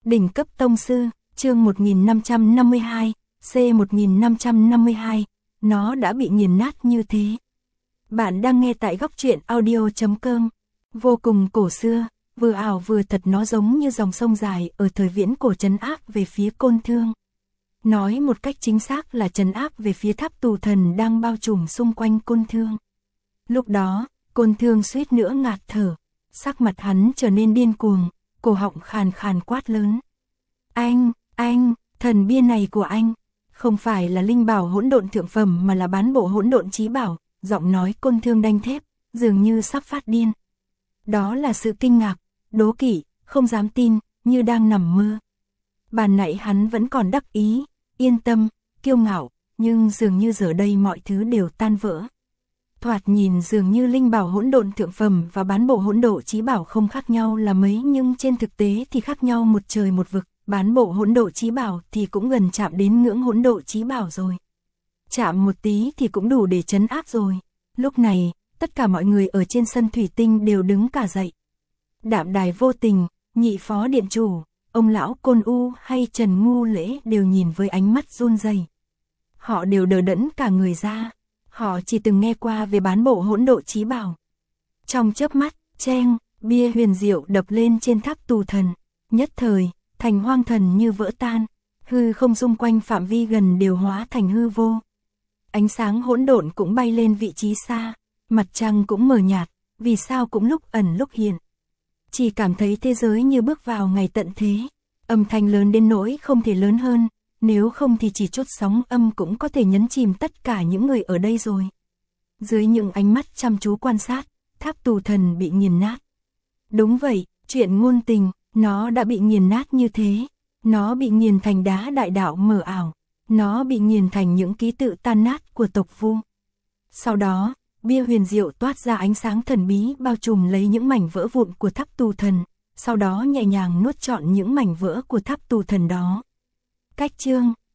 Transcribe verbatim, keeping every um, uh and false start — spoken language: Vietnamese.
Đỉnh cấp tông sư, chương một nghìn năm trăm năm mươi hai, C một nghìn năm trăm năm mươi hai, nó đã bị nghiền nát như thế. Bạn đang nghe tại góc truyện audio chấm com. Vô cùng cổ xưa, vừa ảo vừa thật, nó giống như dòng sông dài ở thời viễn cổ trấn áp về phía Côn Thương. Nói một cách chính xác là trấn áp về phía tháp tù thần đang bao trùm xung quanh Côn Thương. Lúc đó, Côn Thương suýt nữa ngạt thở, sắc mặt hắn trở nên điên cuồng, cổ họng khàn khàn quát lớn. Anh, anh, thần bia này của anh, không phải là linh bảo hỗn độn thượng phẩm mà là bán bộ hỗn độn chí bảo, giọng nói Côn Thương đanh thép, dường như sắp phát điên. Đó là sự kinh ngạc, đố kỵ, không dám tin, như đang nằm mơ. Ban nãy hắn vẫn còn đắc ý, yên tâm, kiêu ngạo, nhưng dường như giờ đây mọi thứ đều tan vỡ. Thoạt nhìn dường như linh bảo hỗn độn thượng phẩm và bán bộ hỗn độn chí bảo không khác nhau là mấy, nhưng trên thực tế thì khác nhau một trời một vực. Bán bộ hỗn độn chí bảo thì cũng gần chạm đến ngưỡng hỗn độn chí bảo rồi. Chạm một tí thì cũng đủ để trấn áp rồi. Lúc này, tất cả mọi người ở trên sân thủy tinh đều đứng cả dậy. Đạm Đài Vô Tình, nhị phó điện chủ, ông lão Côn U hay Trần Ngu Lễ đều nhìn với ánh mắt run rẩy. Họ đều đờ đẫn cả người ra. Họ chỉ từng nghe qua về bán bộ hỗn độn chí bảo. Trong chớp mắt, cheng, bia huyền diệu đập lên trên tháp tù thần. Nhất thời, thành hoang thần như vỡ tan, hư không xung quanh phạm vi gần đều hóa thành hư vô. Ánh sáng hỗn độn cũng bay lên vị trí xa, mặt trăng cũng mờ nhạt, vì sao cũng lúc ẩn lúc hiện. Chỉ cảm thấy thế giới như bước vào ngày tận thế, âm thanh lớn đến nỗi không thể lớn hơn, nếu không thì chỉ chút sóng âm cũng có thể nhấn chìm tất cả những người ở đây rồi. Dưới những ánh mắt chăm chú quan sát, tháp tù thần bị nghiền nát. Đúng vậy, chuyện ngôn tình, nó đã bị nghiền nát như thế, nó bị nghiền thành đá đại đạo mờ ảo, nó bị nghiền thành những ký tự tan nát của tộc Vu. Sau đó, bia huyền diệu toát ra ánh sáng thần bí bao trùm lấy những mảnh vỡ vụn của tháp tù thần, sau đó nhẹ nhàng nuốt trọn những mảnh vỡ của tháp tù thần đó. Cách chương